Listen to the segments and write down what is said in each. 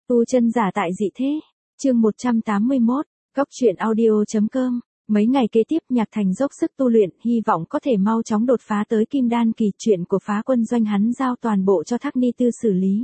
Tu chân giả tại dị thế. Chương 181, Góc truyện audio.com. Mấy ngày kế tiếp Nhạc Thành dốc sức tu luyện, hy vọng có thể mau chóng đột phá tới kim đan kỳ. Chuyện của Phá Quân Doanh hắn giao toàn bộ cho Thác Ni Tư xử lý.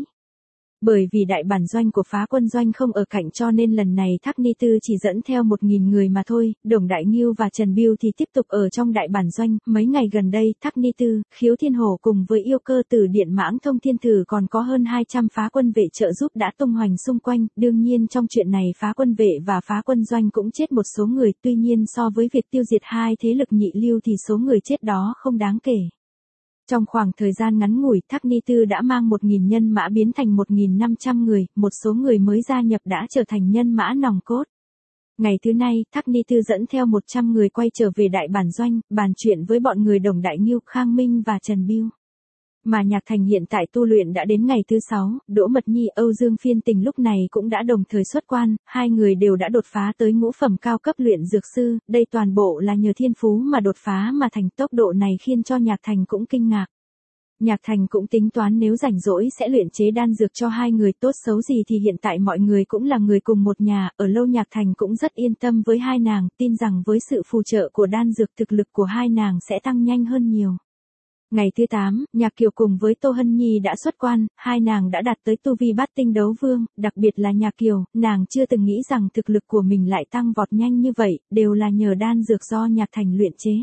Bởi vì đại bản doanh của Phá Quân Doanh không ở cạnh cho nên lần này Thác Ni Tư chỉ dẫn theo 1.000 người mà thôi, Đồng Đại Ngưu và Trần Biêu thì tiếp tục ở trong đại bản doanh. Mấy ngày gần đây, Thác Ni Tư, Khiếu Thiên Hổ cùng với Yêu Cơ Tử Điện Mãng Thông Thiên Thử còn có hơn 200 phá quân vệ trợ giúp đã tung hoành xung quanh. Đương nhiên trong chuyện này Phá Quân Vệ và Phá Quân Doanh cũng chết một số người, tuy nhiên so với việc tiêu diệt hai thế lực nhị lưu thì số người chết đó không đáng kể. Trong khoảng thời gian ngắn ngủi, Thác Ni Tư đã mang 1.000 nhân mã biến thành 1.500 người, một số người mới gia nhập đã trở thành nhân mã nòng cốt. Ngày thứ nay, Thác Ni Tư dẫn theo 100 người quay trở về đại bản doanh, bàn chuyện với bọn người Đồng Đại Ngưu, Khang Minh và Trần Biêu. Mà Nhạc Thành hiện tại tu luyện đã đến ngày thứ 6, Đỗ Mật Nhi, Âu Dương Phiên Tình lúc này cũng đã đồng thời xuất quan, hai người đều đã đột phá tới ngũ phẩm cao cấp luyện dược sư, đây toàn bộ là nhờ thiên phú mà đột phá mà thành. Tốc độ này khiến cho Nhạc Thành cũng kinh ngạc. Nhạc Thành cũng tính toán nếu rảnh rỗi sẽ luyện chế đan dược cho hai người, tốt xấu gì thì hiện tại mọi người cũng là người cùng một nhà, ở lâu Nhạc Thành cũng rất yên tâm với hai nàng, tin rằng với sự phù trợ của đan dược thực lực của hai nàng sẽ tăng nhanh hơn nhiều. Ngày thứ 8, Nhạc Kiều cùng với Tô Hân Nhi đã xuất quan, hai nàng đã đạt tới tu vi bát tinh đấu vương, đặc biệt là Nhạc Kiều, nàng chưa từng nghĩ rằng thực lực của mình lại tăng vọt nhanh như vậy, đều là nhờ đan dược do Nhạc Thành luyện chế.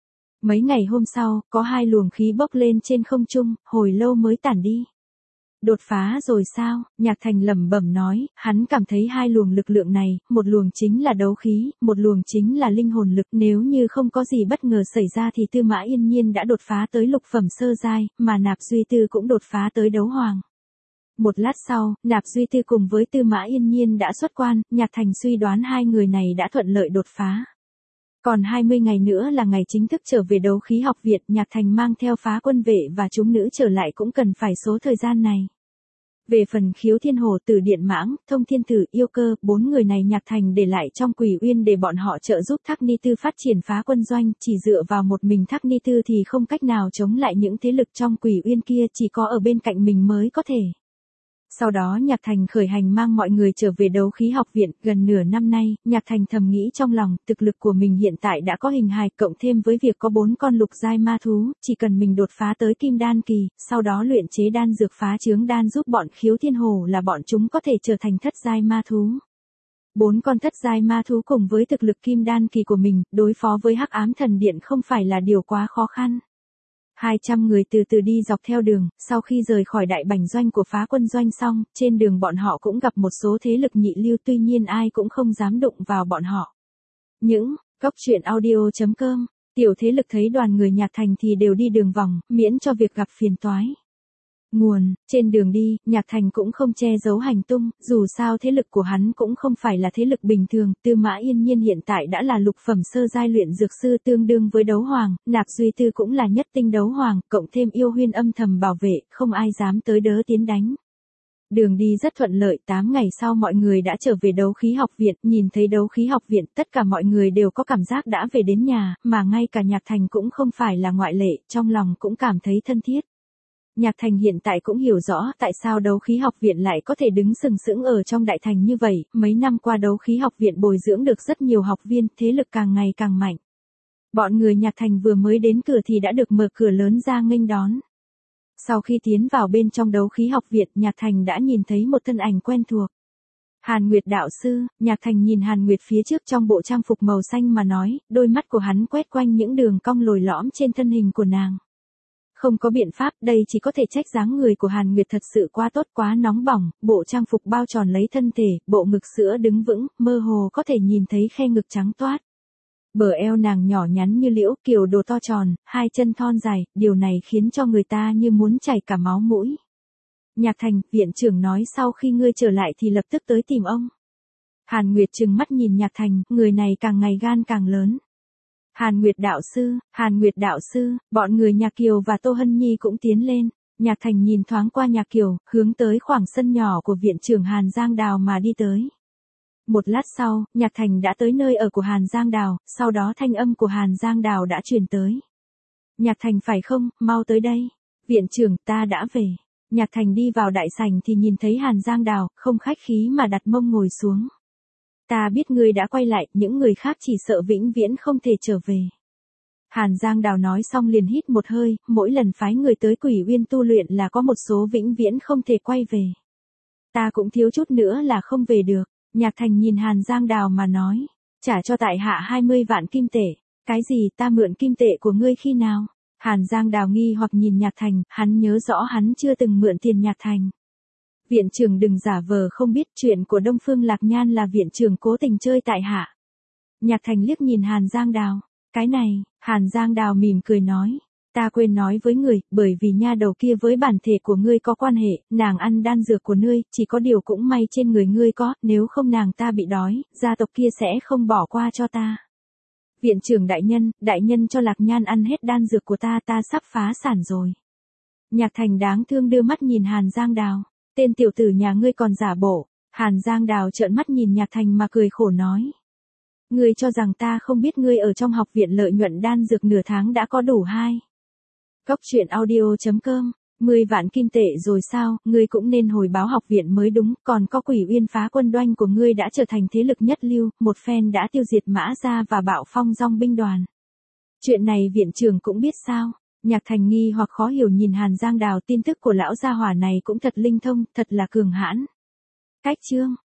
Mấy ngày hôm sau, có hai luồng khí bốc lên trên không trung, hồi lâu mới tản đi. Đột phá rồi sao? Nhạc Thành lẩm bẩm nói, hắn cảm thấy hai luồng lực lượng này, một luồng chính là đấu khí, một luồng chính là linh hồn lực. Nếu như không có gì bất ngờ xảy ra thì Tư Mã Yên Nhiên đã đột phá tới lục phẩm sơ giai, mà Nạp Duy Tư cũng đột phá tới đấu hoàng. Một lát sau, Nạp Duy Tư cùng với Tư Mã Yên Nhiên đã xuất quan, Nhạc Thành suy đoán hai người này đã thuận lợi đột phá. Còn 20 ngày nữa là ngày chính thức trở về đấu khí học viện, Nhạc Thành mang theo Phá Quân Vệ và chúng nữ trở lại cũng cần phải số thời gian này. Về phần Khiếu Thiên Hổ, Tử Điện Mãng, Thông Thiên Thử, Yêu Cơ, 4 người này Nhạc Thành để lại trong Quỷ Uyên để bọn họ trợ giúp Thác Ni Tư phát triển Phá Quân Doanh, chỉ dựa vào một mình Thác Ni Tư thì không cách nào chống lại những thế lực trong Quỷ Uyên kia, chỉ có ở bên cạnh mình mới có thể. Sau đó Nhạc Thành khởi hành mang mọi người trở về đấu khí học viện, gần nửa năm nay, Nhạc Thành thầm nghĩ trong lòng, thực lực của mình hiện tại đã có hình hài, cộng thêm với việc có 4 con lục giai ma thú, chỉ cần mình đột phá tới kim đan kỳ, sau đó luyện chế đan dược phá chướng đan giúp bọn Khiếu Thiên Hổ là bọn chúng có thể trở thành thất giai ma thú. 4 con thất giai ma thú cùng với thực lực kim đan kỳ của mình, đối phó với Hắc Ám Thần Điện không phải là điều quá khó khăn. 200 người từ từ đi dọc theo đường, sau khi rời khỏi đại bản doanh của Phá Quân Doanh xong, trên đường bọn họ cũng gặp một số thế lực nhị lưu, tuy nhiên ai cũng không dám đụng vào bọn họ. Những góc truyện audio.com, tiểu thế lực thấy đoàn người Nhạc Thành thì đều đi đường vòng, miễn cho việc gặp phiền toái. Nguồn, trên đường đi, Nhạc Thành cũng không che giấu hành tung, dù sao thế lực của hắn cũng không phải là thế lực bình thường. Tư Mã Yên Nhiên hiện tại đã là lục phẩm sơ giai luyện dược sư tương đương với đấu hoàng, Nạp Duy Tư cũng là nhất tinh đấu hoàng, cộng thêm Yêu Huyên âm thầm bảo vệ, không ai dám tới đỡ tiến đánh. Đường đi rất thuận lợi, 8 ngày sau mọi người đã trở về đấu khí học viện, nhìn thấy đấu khí học viện, tất cả mọi người đều có cảm giác đã về đến nhà, mà ngay cả Nhạc Thành cũng không phải là ngoại lệ, trong lòng cũng cảm thấy thân thiết. Nhạc Thành hiện tại cũng hiểu rõ tại sao đấu khí học viện lại có thể đứng sừng sững ở trong đại thành như vậy, mấy năm qua đấu khí học viện bồi dưỡng được rất nhiều học viên, thế lực càng ngày càng mạnh. Bọn người Nhạc Thành vừa mới đến cửa thì đã được mở cửa lớn ra nghênh đón. Sau khi tiến vào bên trong đấu khí học viện, Nhạc Thành đã nhìn thấy một thân ảnh quen thuộc. Hàn Nguyệt đạo sư. Nhạc Thành nhìn Hàn Nguyệt phía trước trong bộ trang phục màu xanh mà nói, đôi mắt của hắn quét quanh những đường cong lồi lõm trên thân hình của nàng. Không có biện pháp, đây chỉ có thể trách dáng người của Hàn Nguyệt thật sự quá tốt, quá nóng bỏng, bộ trang phục bao tròn lấy thân thể, bộ ngực sữa đứng vững, mơ hồ có thể nhìn thấy khe ngực trắng toát. Bờ eo nàng nhỏ nhắn như liễu, kiều đồ to tròn, hai chân thon dài, điều này khiến cho người ta như muốn chảy cả máu mũi. Nhạc Thành, viện trưởng nói sau khi ngươi trở lại thì lập tức tới tìm ông. Hàn Nguyệt trừng mắt nhìn Nhạc Thành, người này càng ngày gan càng lớn. Hàn Nguyệt đạo sư, bọn người Nhạc Kiều và Tô Hân Nhi cũng tiến lên. Nhạc Thành nhìn thoáng qua Nhạc Kiều, hướng tới khoảng sân nhỏ của viện trưởng Hàn Giang Đào mà đi tới. Một lát sau, Nhạc Thành đã tới nơi ở của Hàn Giang Đào, sau đó thanh âm của Hàn Giang Đào đã truyền tới. Nhạc Thành phải không, mau tới đây. Viện trưởng, ta đã về. Nhạc Thành đi vào đại sảnh thì nhìn thấy Hàn Giang Đào, không khách khí mà đặt mông ngồi xuống. Ta biết ngươi đã quay lại, những người khác chỉ sợ vĩnh viễn không thể trở về. Hàn Giang Đào nói xong liền hít một hơi, mỗi lần phái người tới Quỷ Uyên tu luyện là có một số vĩnh viễn không thể quay về. Ta cũng thiếu chút nữa là không về được. Nhạc Thành nhìn Hàn Giang Đào mà nói, trả cho tại hạ 20 vạn kim tệ. Cái gì, ta mượn kim tệ của ngươi khi nào? Hàn Giang Đào nghi hoặc nhìn Nhạc Thành, hắn nhớ rõ hắn chưa từng mượn tiền Nhạc Thành. Viện trưởng đừng giả vờ không biết, chuyện của Đông Phương Lạc Nhan là viện trưởng cố tình chơi tại hạ. Nhạc Thành liếc nhìn Hàn Giang Đào. Cái này, Hàn Giang Đào mỉm cười nói. Ta quên nói với người, bởi vì nha đầu kia với bản thể của ngươi có quan hệ, nàng ăn đan dược của ngươi, chỉ có điều cũng may trên người ngươi có, nếu không nàng ta bị đói, gia tộc kia sẽ không bỏ qua cho ta. Viện trưởng đại nhân cho Lạc Nhan ăn hết đan dược của ta, ta sắp phá sản rồi. Nhạc Thành đáng thương đưa mắt nhìn Hàn Giang Đào. Tên tiểu tử nhà ngươi còn giả bộ. Hàn Giang Đào trợn mắt nhìn Nhạc Thành mà cười khổ nói. Ngươi cho rằng ta không biết ngươi ở trong học viện lợi nhuận đan dược nửa tháng đã có đủ 2. Cốc truyện audio.com, 10 vạn kim tệ rồi sao, ngươi cũng nên hồi báo học viện mới đúng, còn có Quỷ Uyên phá quân doanh của ngươi đã trở thành thế lực nhất lưu, một phen đã tiêu diệt Mã Gia và Bạo Phong Dong binh đoàn. Chuyện này viện trưởng cũng biết sao? Nhạc Thành nghi hoặc khó hiểu nhìn Hàn Giang Đào, tin tức của lão gia hỏa này cũng thật linh thông, thật là cường hãn. Cách chương